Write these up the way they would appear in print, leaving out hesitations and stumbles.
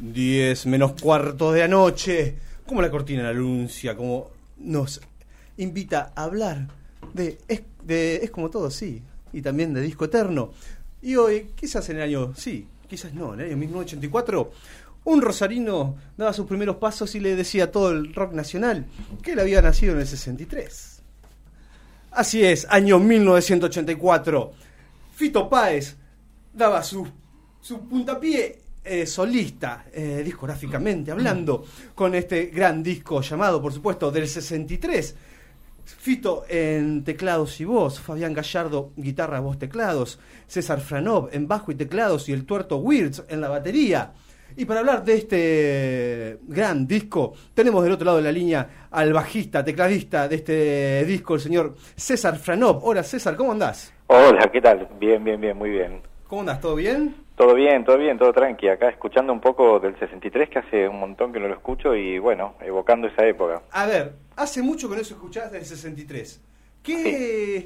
10 menos cuarto de anoche, como la cortina anuncia, como nos invita a hablar de Es como todo, sí, y también de Disco Eterno. Y hoy, quizás en el año, sí, quizás no, en el año 1984, un rosarino daba sus primeros pasos y le decía a todo el rock nacional que él había nacido en el 63. Así es, año 1984. Fito Páez daba su puntapié solista, discográficamente hablando, con este gran disco llamado, por supuesto, del 63. Fito en teclados y voz, Fabián Gallardo guitarra, voz, teclados, César Franov en bajo y teclados y el Tuerto Wirtz en la batería. Y para hablar de este gran disco, tenemos del otro lado de la línea al bajista, tecladista de este disco, el señor César Franov. Hola César, ¿cómo andás? Hola, ¿qué tal? Bien, muy bien. ¿Cómo andás? ¿Todo bien? Todo bien, todo tranqui. Acá escuchando un poco del 63, que hace un montón que no lo escucho, y bueno, evocando esa época. A ver, hace mucho que no se escuchás del 63. ¿Qué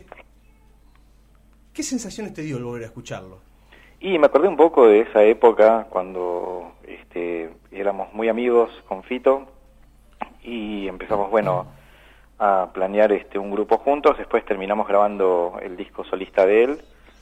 sensaciones te dio el volver a escucharlo? Y me acordé un poco de esa época cuando éramos muy amigos con Fito y empezamos, a planear un grupo juntos. Después terminamos grabando el disco solista de él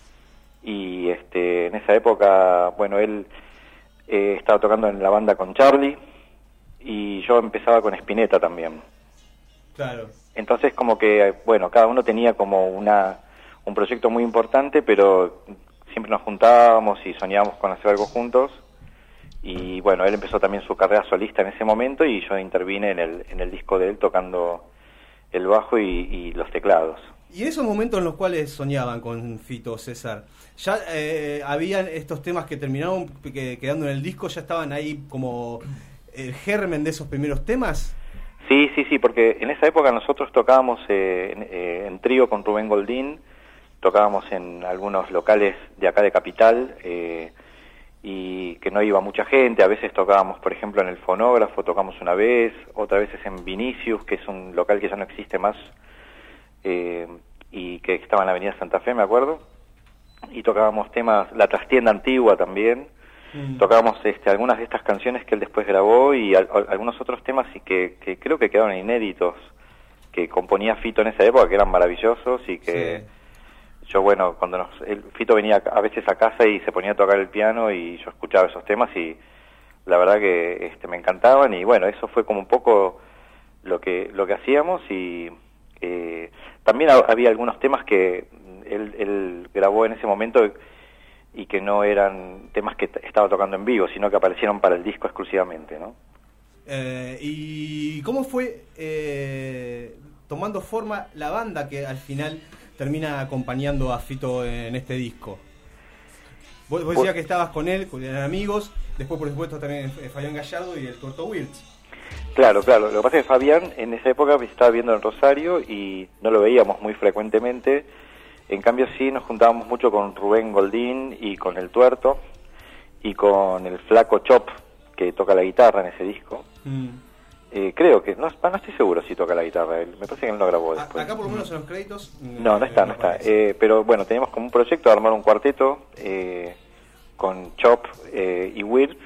y en esa época, él estaba tocando en la banda con Charlie y yo empezaba con Spinetta también. Claro. Entonces como que, cada uno tenía como un proyecto muy importante, pero siempre nos juntábamos y soñábamos con hacer algo juntos. Y él empezó también su carrera solista en ese momento y yo intervine en el disco de él tocando el bajo y los teclados. Y en esos momentos en los cuales soñaban con Fito, César, ¿ya habían estos temas que terminaron quedando en el disco, ya estaban ahí como el germen de esos primeros temas? Sí, porque en esa época nosotros tocábamos en trío con Rubén Goldín, tocábamos en algunos locales de acá de Capital, y que no iba mucha gente. A veces tocábamos, por ejemplo, en el Fonógrafo, tocamos una vez, otra veces en Vinicius, que es un local que ya no existe más, y que estaba en la avenida Santa Fe, me acuerdo, y tocábamos temas, La Trastienda Antigua también, tocábamos algunas de estas canciones que él después grabó y algunos otros temas y que creo que quedaron inéditos, que componía Fito en esa época, que eran maravillosos y que... Sí. Yo, cuando Fito venía a veces a casa y se ponía a tocar el piano y yo escuchaba esos temas y la verdad que me encantaban y eso fue como un poco lo que hacíamos y también había algunos temas que él grabó en ese momento y que no eran temas que estaba tocando en vivo, sino que aparecieron para el disco exclusivamente, ¿no? ¿Y cómo fue tomando forma la banda que al final termina acompañando a Fito en este disco? Vos decías que estabas con él, eran amigos, después por supuesto también Fabián Gallardo y el Tuerto Wirtz. Claro, lo que pasa es que Fabián en esa época estaba viviendo en Rosario y no lo veíamos muy frecuentemente, en cambio sí nos juntábamos mucho con Rubén Goldín y con el Tuerto y con el Flaco Chop, que toca la guitarra en ese disco. Creo que, no estoy seguro si toca la guitarra, me parece que él no grabó después. Acá por lo menos en los créditos... No está. Pero teníamos como un proyecto de armar un cuarteto con Chop y Wirtz.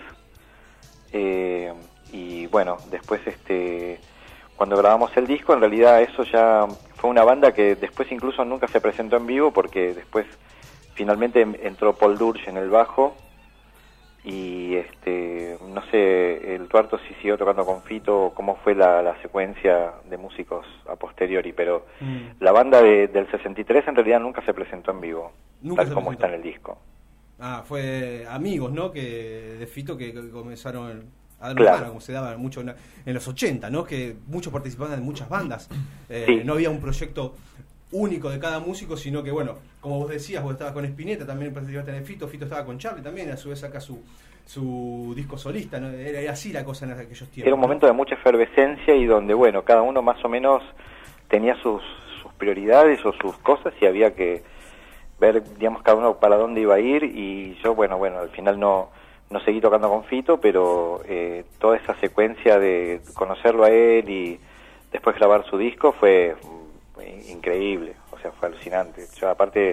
Y después cuando grabamos el disco, en realidad eso ya fue una banda que después incluso nunca se presentó en vivo, porque después finalmente entró Paul Dursch en el bajo. Y no sé, el Tuerto sí siguió tocando con Fito, cómo fue la secuencia de músicos a posteriori, pero la banda del 63 en realidad nunca se presentó en vivo, tal como está en el disco. Fue amigos, ¿no? De Fito que comenzaron a dar claro. Mano, como se daba mucho en los 80, ¿no? Que muchos participaban en muchas bandas. Sí. No había un proyecto único de cada músico, sino que como vos decías, vos estabas con Spinetta, también participaste en Fito estaba con Charlie también, a su vez saca su disco solista, ¿no? Era así la cosa en aquellos tiempos. Era un momento de mucha efervescencia y donde, cada uno más o menos tenía sus prioridades o sus cosas y había que ver, digamos, cada uno para dónde iba a ir y yo, al final no seguí tocando con Fito, pero toda esa secuencia de conocerlo a él y después grabar su disco fue increíble, o sea, fue alucinante. Yo aparte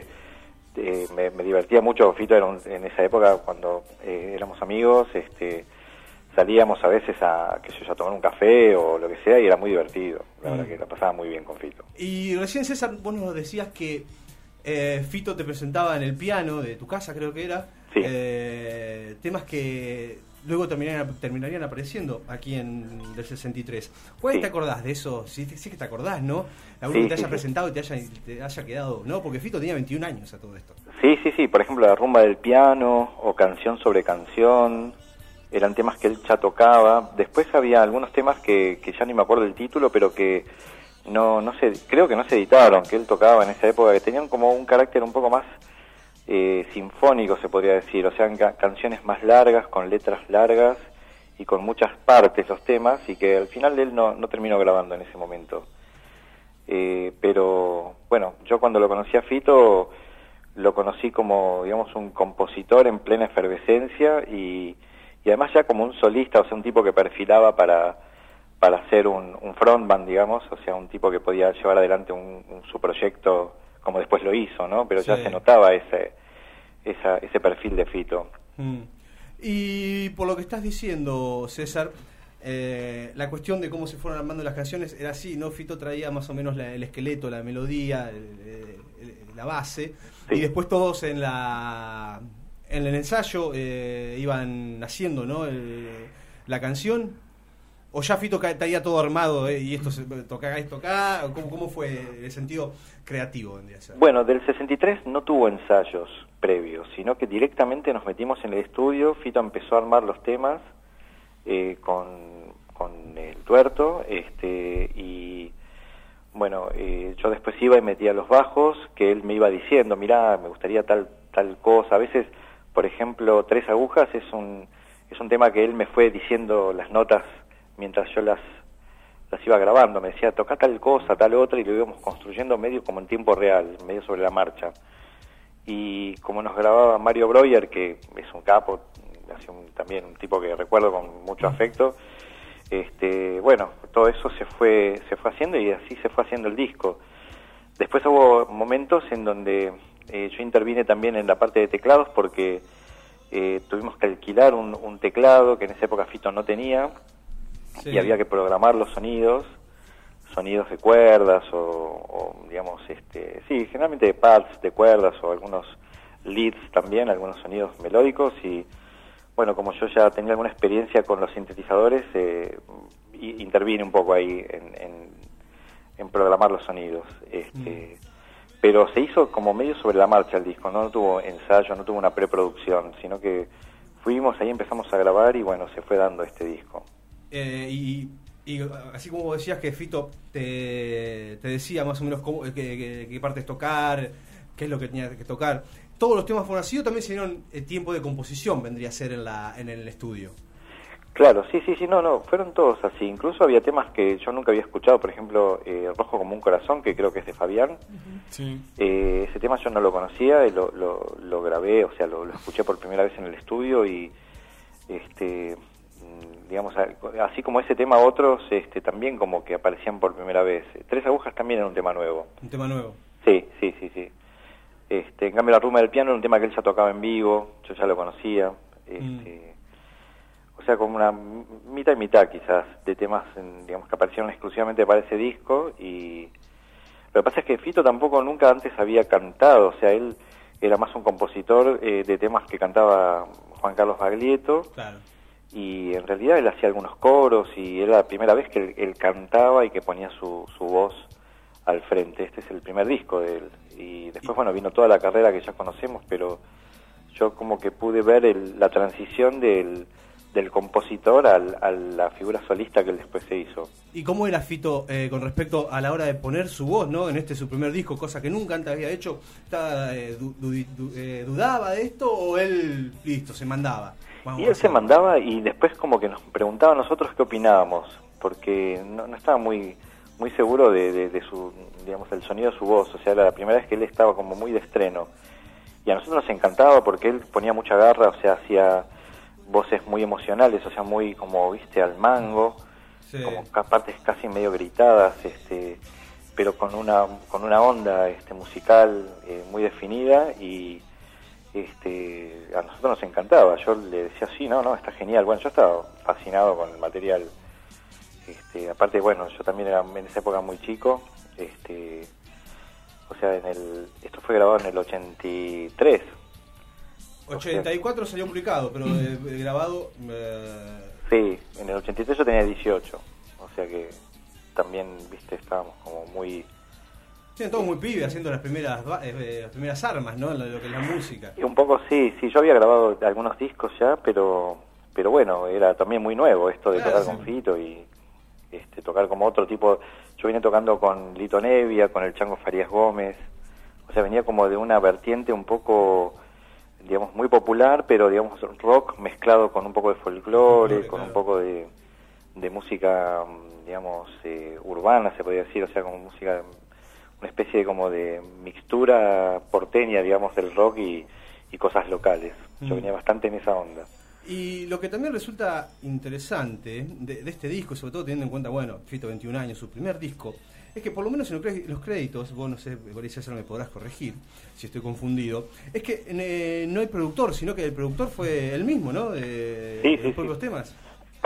me divertía mucho. Fito era en esa época cuando éramos amigos, salíamos a veces a tomar un café o lo que sea, y era muy divertido. La verdad que la pasaba muy bien con Fito. Y recién, César, vos nos decías que Fito te presentaba en el piano de tu casa, creo que era, Sí. Temas que luego terminarían apareciendo aquí en del 63. ¿Cuál te acordás de eso? Sí que te acordás, ¿no? Alguno que te haya presentado y te haya quedado, ¿no? Porque Fito tenía 21 años a todo esto. Sí. Por ejemplo, La rumba del piano o Canción sobre canción eran temas que él ya tocaba. Después había algunos temas que ya ni me acuerdo del título, pero que no sé, creo que no se editaron, que él tocaba en esa época, que tenían como un carácter un poco más sinfónico, se podría decir. O sea, canciones más largas, con letras largas y con muchas partes los temas, y que al final él no terminó grabando en ese momento. Pero bueno, yo cuando lo conocí a Fito, lo conocí como, digamos, un compositor en plena efervescencia, y además ya como un solista, o sea, un tipo que perfilaba para ser un frontman, digamos, o sea, un tipo que podía llevar adelante su proyecto como después lo hizo, ¿no? Pero ya se notaba ese perfil de Fito. Y por lo que estás diciendo, César, la cuestión de cómo se fueron armando las canciones era así, ¿no? Fito traía más o menos el esqueleto, la melodía, la base, y después todos en el ensayo iban haciendo, ¿no? La canción. ¿O ya Fito traía todo armado y esto toca? ¿Cómo fue el sentido creativo? Bueno, del 63 no tuvo ensayos previos, sino que directamente nos metimos en el estudio. Fito empezó a armar los temas con el tuerto, y bueno, yo después iba y metía los bajos, que él me iba diciendo, mirá, me gustaría tal cosa. A veces, por ejemplo, Tres Agujas es un tema que él me fue diciendo las notas mientras yo las iba grabando. Me decía, toca tal cosa, tal otra, y lo íbamos construyendo medio como en tiempo real, medio sobre la marcha. Y como nos grababa Mario Breuer, que es un capo, también un tipo que recuerdo con mucho afecto, bueno, todo eso se fue haciendo, y así se fue haciendo el disco. Después hubo momentos en donde yo intervine también en la parte de teclados, porque tuvimos que alquilar un teclado que en esa época Fito no tenía. Sí. Y había que programar los sonidos de cuerdas o digamos, generalmente de pads de cuerdas, o algunos leads también, algunos sonidos melódicos. Y bueno, como yo ya tenía alguna experiencia con los sintetizadores, intervine un poco ahí en programar los sonidos. Pero se hizo como medio sobre la marcha el disco, no tuvo ensayo, no tuvo una preproducción, sino que fuimos ahí, empezamos a grabar, y bueno, se fue dando este disco. Y así como decías que Fito te decía más o menos qué partes tocar, qué es lo que tenía que tocar, ¿todos los temas fueron así o también se dieron tiempo de composición, vendría a ser en el estudio? Claro, sí, no, fueron todos así. Incluso había temas que yo nunca había escuchado, por ejemplo, Rojo como un corazón, que creo que es de Fabián. Uh-huh. Sí. Ese tema yo no lo conocía, y lo grabé, o sea, lo escuché por primera vez en el estudio, y digamos, así como ese tema, otros también como que aparecían por primera vez. Tres Agujas también era un tema nuevo. ¿Un tema nuevo? Sí. En cambio, La rumba del piano era un tema que él ya tocaba en vivo, yo ya lo conocía. O sea, como una mitad y mitad quizás de temas, digamos, que aparecieron exclusivamente para ese disco. Y lo que pasa es que Fito tampoco nunca antes había cantado, o sea, él era más un compositor de temas que cantaba Juan Carlos Baglietto. Claro. Y en realidad él hacía algunos coros, y era la primera vez que él cantaba y que ponía su voz al frente. Este es el primer disco de él. Y después, bueno, vino toda la carrera que ya conocemos, pero yo como que pude ver la transición del compositor a la figura solista que él después se hizo. ¿Y cómo era Fito con respecto a la hora de poner su voz, ¿no? En su primer disco, cosa que nunca antes había hecho? ¿Dudaba de esto o él, listo, se mandaba? Y él se mandaba, y después como que nos preguntaba a nosotros qué opinábamos, porque no estaba muy seguro de su, digamos, el sonido de su voz. O sea, era la primera vez que él estaba como muy de estreno, y a nosotros nos encantaba porque él ponía mucha garra, o sea, hacía voces muy emocionales, o sea, muy como, viste, al mango, sí, como partes casi medio gritadas, pero con una onda musical muy definida, y a nosotros nos encantaba. Yo le decía, sí, no, está genial. Bueno, yo estaba fascinado con el material. Aparte, bueno, yo también era en esa época muy chico. O sea, esto fue grabado en el 83. 84 salió publicado, pero grabado... Sí, en el 83 yo tenía 18. O sea que también, viste, estábamos como muy... Sí, todos muy pibes haciendo las primeras armas, ¿no? Lo que es la música. Y un poco sí, yo había grabado algunos discos ya, pero bueno, era también muy nuevo esto de tocar con Fito y tocar como otro tipo. Yo vine tocando con Lito Nevia, con el Chango Farías Gómez, o sea, venía como de una vertiente un poco, digamos, muy popular, pero digamos rock mezclado con un poco de folclore, con un poco de música, digamos, urbana, se podría decir, o sea, como música, una especie de como de mixtura porteña, digamos, del rock y cosas locales. Yo venía bastante en esa onda. Y lo que también resulta interesante de este disco, sobre todo teniendo en cuenta, bueno, Fito 21 años, su primer disco, es que por lo menos en los créditos, vos no sé, por eso me podrás corregir si estoy confundido, es que no hay productor, sino que el productor fue él mismo, ¿no? De los propios temas.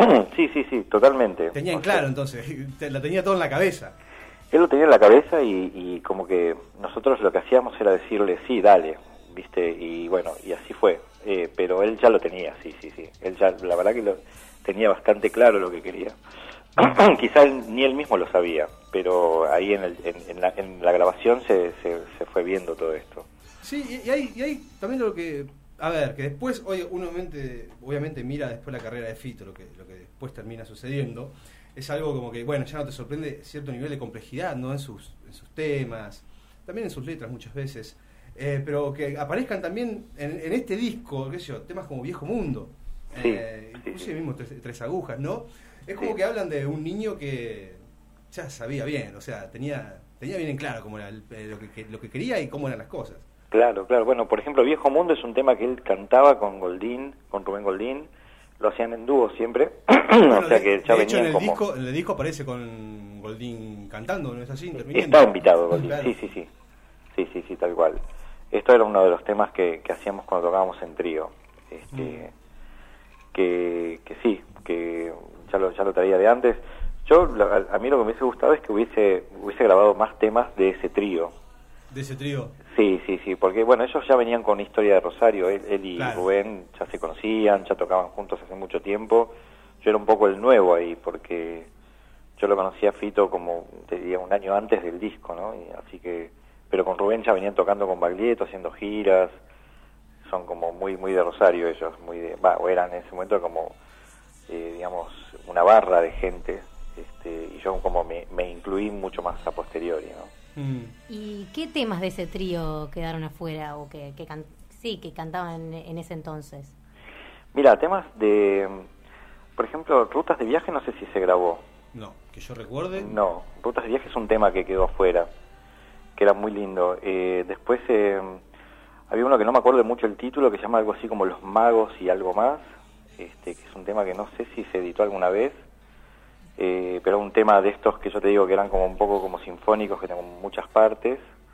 Sí, totalmente. Tenía en claro, entonces, lo tenía todo en la cabeza. Él lo tenía en la cabeza y como que nosotros lo que hacíamos era decirle, sí, dale, ¿viste? Y bueno, y así fue. Pero él ya lo tenía, sí. Él ya, la verdad que lo tenía bastante claro lo que quería. Quizá ni él mismo lo sabía, pero ahí en la grabación se fue viendo todo esto. Sí, y hay también lo que... A ver, que después, uno obviamente mira después la carrera de Fito, lo que después termina sucediendo. Es algo como que, bueno, ya no te sorprende cierto nivel de complejidad, ¿no? En sus temas, también en sus letras muchas veces. Pero que aparezcan también en este disco, qué sé yo, temas como Viejo Mundo, inclusive mismo tres Agujas, ¿no? Es como que hablan de un niño que ya sabía bien, o sea, tenía bien en claro cómo era lo que quería y cómo eran las cosas. Claro. Bueno, por ejemplo, Viejo Mundo es un tema que él cantaba con Rubén Goldín, lo hacían en dúo siempre. Bueno, o sea que ya de hecho, en el disco aparece con Goldín cantando, ¿no es así? Está invitado Goldín, claro. Sí, tal cual. Esto era uno de los temas que hacíamos cuando tocábamos en trío. Que sí, que ya lo traía de antes. A mí lo que me hubiese gustado es que hubiese grabado más temas de ese trío. ¿De ese trío? Sí, porque bueno, ellos ya venían con Historia de Rosario, él y Rubén ya se conocían, ya tocaban juntos hace mucho tiempo. Yo era un poco el nuevo ahí, porque yo lo conocí a Fito como, te diría, un año antes del disco, ¿no? Y así que, pero con Rubén ya venían tocando con Baglietto, haciendo giras, son como muy de Rosario ellos, o eran en ese momento como, digamos, una barra de gente, y yo como me incluí mucho más a posteriori, ¿no? ¿Y qué temas de ese trío quedaron afuera o que cantaban en ese entonces? Mira, temas de, por ejemplo, Rutas de Viaje, no sé si se grabó. No, que yo recuerde. No, Rutas de Viaje es un tema que quedó afuera, que era muy lindo. Después había uno que no me acuerdo mucho el título, que se llama algo así como Los Magos y algo más, que es un tema que no sé si se editó alguna vez. Pero un tema de estos que yo te digo que eran como un poco como sinfónicos, que tenían muchas partes,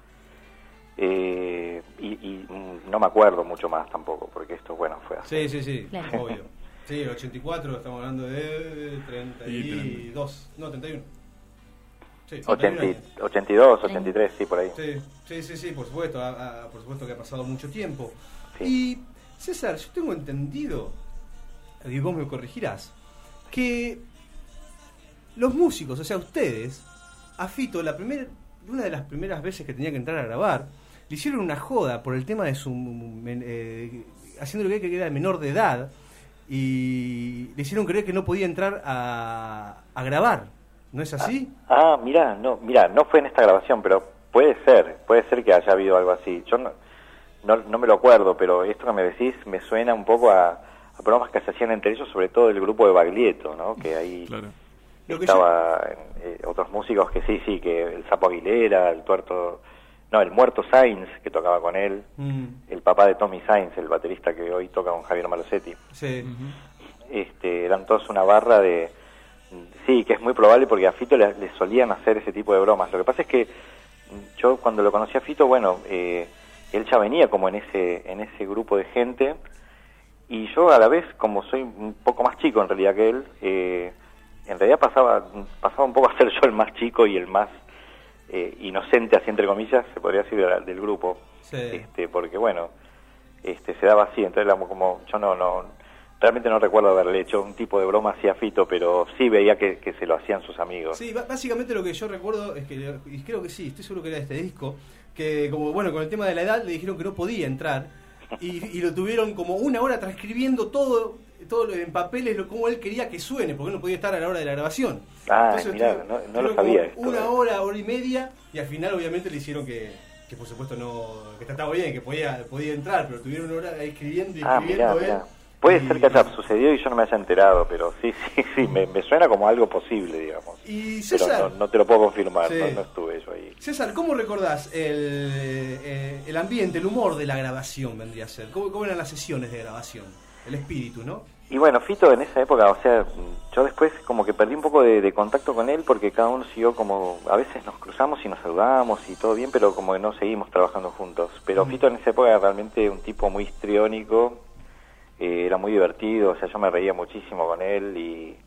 y no me acuerdo mucho más tampoco, porque esto, bueno, fue así. Sí, claro. Obvio. Sí, el 84, estamos hablando de 32, no, 31. Sí, 82, 83, sí, por ahí. Sí, por supuesto, por supuesto que ha pasado mucho tiempo. Sí. Y, César, yo tengo entendido, y vos me corregirás, que los músicos, o sea, ustedes, a Fito, una de las primeras veces que tenía que entrar a grabar, le hicieron una joda por el tema de su... haciéndole creer que era menor de edad, y le hicieron creer que no podía entrar a grabar. ¿No es así? Mirá, no fue en esta grabación, pero puede ser que haya habido algo así. Yo no me lo acuerdo, pero esto que me decís me suena un poco a bromas que se hacían entre ellos, sobre todo el grupo de Baglietto, ¿no? Que ahí... Claro. Otros músicos que sí, que el Sapo Aguilera, el Muerto Sainz, que tocaba con él, el papá de Tommy Sainz, el baterista que hoy toca con Javier Malosetti. Sí. Eran todos una barra de... Sí, que es muy probable porque a Fito le solían hacer ese tipo de bromas. Lo que pasa es que yo cuando lo conocí a Fito, bueno, él ya venía como en ese grupo de gente, y yo a la vez, como soy un poco más chico en realidad que él, en realidad pasaba un poco a ser yo el más chico y el más inocente, así entre comillas, se podría decir, del grupo. Sí. Porque bueno, se daba así, entonces como yo realmente no recuerdo haberle hecho un tipo de broma así a Fito, pero sí veía que se lo hacían sus amigos. Sí, básicamente lo que yo recuerdo es que, y creo que sí, estoy seguro que era este disco, que como bueno, con el tema de la edad le dijeron que no podía entrar y lo tuvieron como una hora transcribiendo todo en papeles, como él quería que suene, porque no podía estar a la hora de la grabación. Entonces, mirá, no lo sabía esto. Una hora y media, y al final obviamente le hicieron que por supuesto no, que estaba bien, que podía entrar, pero tuvieron una hora escribiendo mirá. Puede ser que haya sucedido y yo no me haya enterado, pero sí, me suena como algo posible, digamos. Y César, pero no te lo puedo confirmar, sí. no estuve yo ahí. César, ¿cómo recordás el ambiente, el humor de la grabación vendría a ser? ¿Cómo eran las sesiones de grabación? El espíritu, ¿no? Y bueno, Fito en esa época, o sea, yo después como que perdí un poco de contacto con él porque cada uno siguió como, a veces nos cruzamos y nos saludamos y todo bien, pero como que no seguimos trabajando juntos. Pero Fito en esa época era realmente un tipo muy histriónico, era muy divertido, o sea, yo me reía muchísimo con él y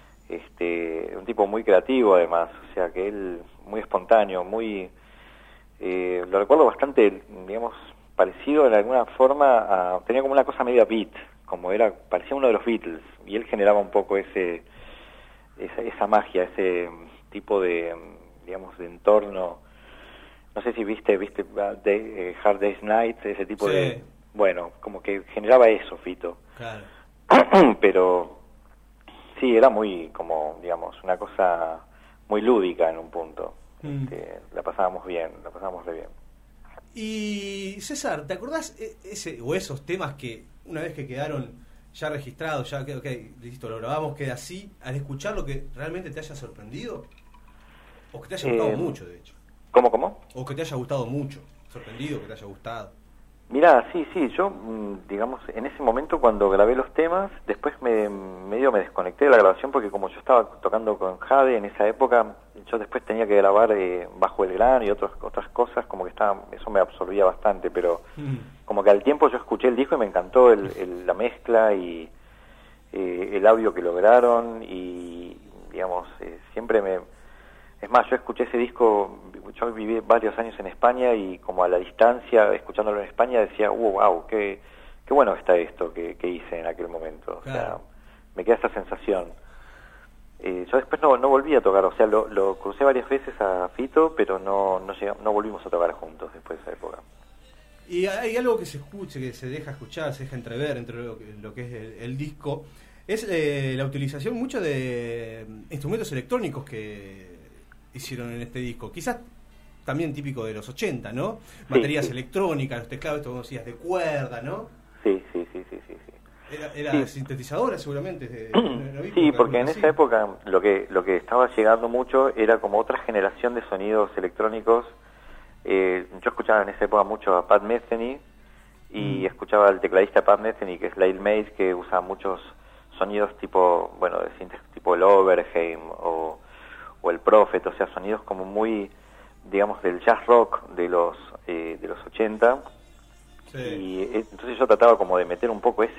un tipo muy creativo además, o sea, que él muy espontáneo, lo recuerdo bastante, digamos, parecido en alguna forma tenía como una cosa media beat, parecía uno de los Beatles, y él generaba un poco esa magia, ese tipo de, digamos, de entorno. No sé si viste Hard Day's Night, ese tipo sí. de... Bueno, como que generaba eso, Fito. Claro. Pero sí, era muy, como, digamos, una cosa muy lúdica en un punto. La pasábamos re bien. Y César, ¿te acordás esos temas que una vez que quedaron ya registrados, ya que listo, lo grabamos, queda así, al escucharlo que realmente te haya sorprendido? ¿O que te haya gustado mucho, de hecho? ¿Cómo? ¿O que te haya gustado mucho? ¿Sorprendido, que te haya gustado? Mirá, sí, yo, digamos, en ese momento cuando grabé los temas, después medio me desconecté de la grabación porque como yo estaba tocando con Jade en esa época, yo después tenía que grabar Bajo el Gran y otras cosas, como que eso me absorbía bastante, pero como que al tiempo yo escuché el disco y me encantó la mezcla y el audio que lograron y, digamos, siempre es más, yo escuché ese disco, yo viví varios años en España y como a la distancia, escuchándolo en España, decía, wow, qué bueno está esto que hice en aquel momento. Claro. O sea, me queda esa sensación. Yo después no volví a tocar, o sea, lo crucé varias veces a Fito, pero no volvimos a tocar juntos después de esa época. Y hay algo que se escuche, que se deja escuchar, se deja entrever entre lo que es el disco, es la utilización mucho de instrumentos electrónicos que hicieron en este disco, quizás también típico de los 80, ¿no? Baterías electrónicas, los teclados, estos como decías, de cuerda, ¿no? Sí. Era sintetizadora seguramente. Sí, porque en esa época lo que estaba llegando mucho era como otra generación de sonidos electrónicos. Yo escuchaba en esa época mucho a Pat Metheny y escuchaba al tecladista Pat Metheny, que es Lyle Mays, que usaba muchos sonidos tipo, bueno, de sintes tipo el Oberheim o el Prophet, o sea, sonidos como muy, digamos, del jazz rock de los 80. Sí. Y entonces yo trataba como de meter un poco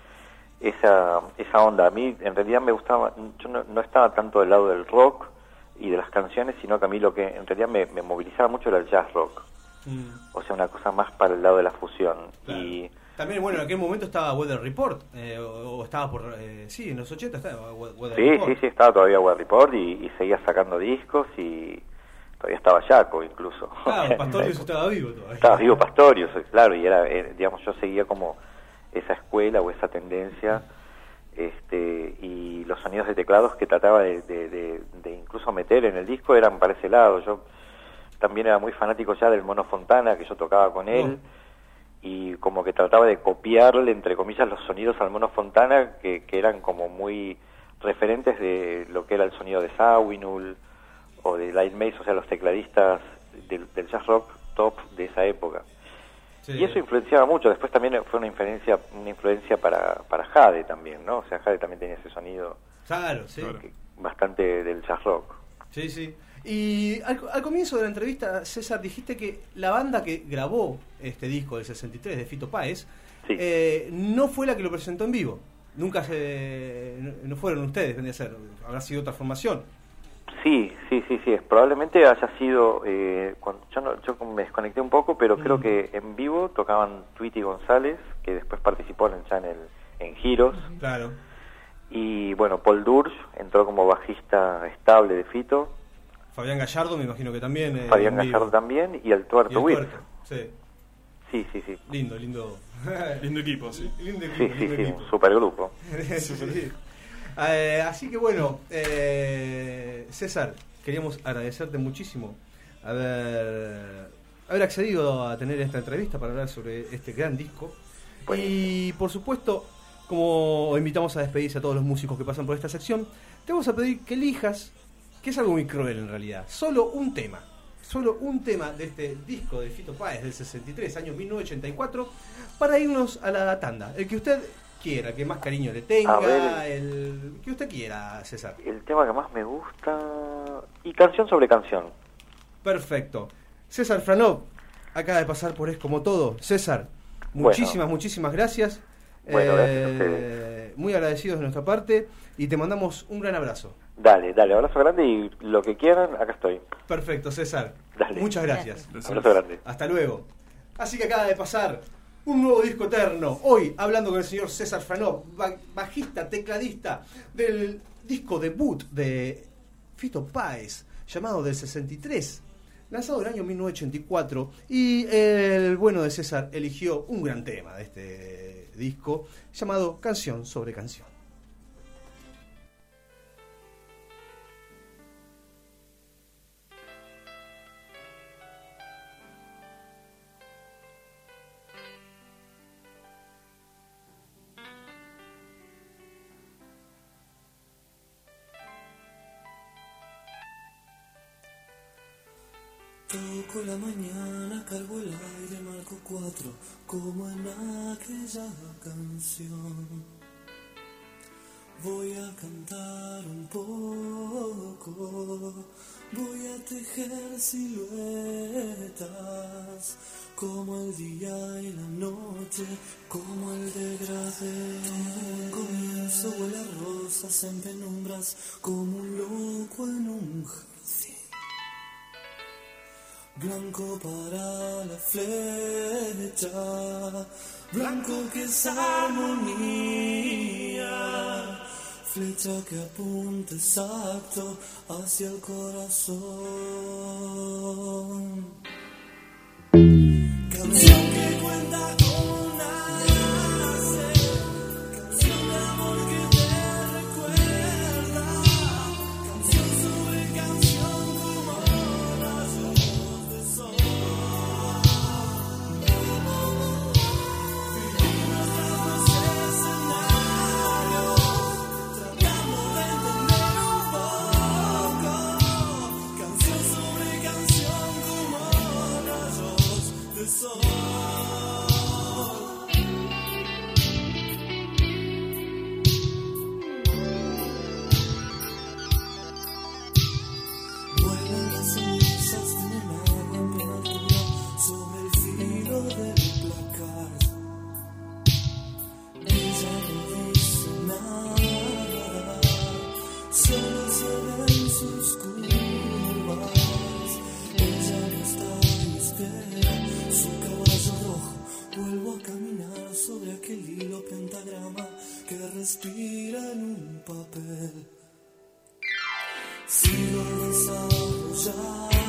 esa onda. A mí en realidad me gustaba, yo no estaba tanto del lado del rock y de las canciones, sino que a mí lo que en realidad me movilizaba mucho era el jazz rock. O sea, una cosa más para el lado de la fusión. Claro. Y también, bueno, en aquel momento estaba Weather Report, o estaba sí, en los 80 estaba Weather Report. Sí, estaba todavía Weather Report y seguía sacando discos y todavía estaba Jaco incluso. Claro, Pastorius estaba vivo todavía. Estaba vivo Pastorius, claro, y era, digamos, yo seguía como esa escuela o esa tendencia, y los sonidos de teclados que trataba de incluso meter en el disco eran para ese lado. Yo también era muy fanático ya del Mono Fontana, que yo tocaba con él, y como que trataba de copiarle, entre comillas, los sonidos al Mono Fontana, que eran como muy referentes de lo que era el sonido de Zawinul o de Lyle Mays, o sea, los tecladistas del jazz rock top de esa época. Sí. Y eso influenciaba mucho. Después también fue una influencia para Jade también, ¿no? O sea, Jade también tenía ese sonido, claro, sí, bastante del jazz rock. Sí. Y al comienzo de la entrevista, César, dijiste que la banda que grabó este disco del 63 de Fito Páez Sí. no fue la que lo presentó en vivo. Nunca no fueron ustedes, vendría a ser. Habrá sido otra formación. Sí. Probablemente haya sido... yo me desconecté un poco, pero creo que en vivo tocaban Tweety González, que después participó en Giros. Claro. Y bueno, Paul Dursch entró como bajista estable de Fito. Fabián Gallardo, me imagino que también. Fabián Gallardo también, y el Tuerto Wills. Sí. Sí. Lindo. Lindo equipo, sí. Lindo equipo, Sí, un supergrupo. Sí. Así que bueno, César, queríamos agradecerte muchísimo haber accedido a tener esta entrevista para hablar sobre este gran disco. Bueno. Y por supuesto, como invitamos a despedirse a todos los músicos que pasan por esta sección, te vamos a pedir que elijas, que es algo muy cruel en realidad, solo un tema de este disco de Fito Páez del 63, año 1984, para irnos a la tanda. El que usted quiera, que más cariño le tenga, el que usted quiera, César. El tema que más me gusta... Y Canción sobre Canción. Perfecto. César Franov acaba de pasar por Es Como Todo. César, muchísimas gracias. Bueno, gracias a ustedes. Muy agradecidos de nuestra parte y te mandamos un gran abrazo. Dale, abrazo grande y lo que quieran, acá estoy. Perfecto, César. Dale. Muchas gracias. Abrazo grande. Hasta luego. Así que acaba de pasar un nuevo disco eterno. Hoy hablando con el señor César Franov, bajista, tecladista del disco debut de Fito Páez, llamado del 63, lanzado en el año 1984. Y el bueno de César eligió un gran tema de este disco, llamado Canción sobre Canción. Toco la mañana, cargo el aire, marco 4, como en aquella canción. Voy a cantar un poco, voy a tejer siluetas, como el día y la noche, como el degradé. Un comienzo huele a rosas en penumbras, como un loco en un jardín. Blanco para la flecha, blanco que es armonía, flecha que apunta exacto hacia el corazón. Canción que cuenta cómo nace, canción de amor que te recuerda, canción sobre canción como rayos de sol. Vivimos nuestros escenarios, tratando de entender un poco, canción sobre canción como rayos de sol. Vuelan las cenizas de una temperatura sobre el filo del placar. Ella no dice nada, solo se ven sus curvas. Ella no está y espera su caballo rojo. Vuelvo a caminar sobre aquel hilo pentagrama que respira en un papel. Sigo desarrollando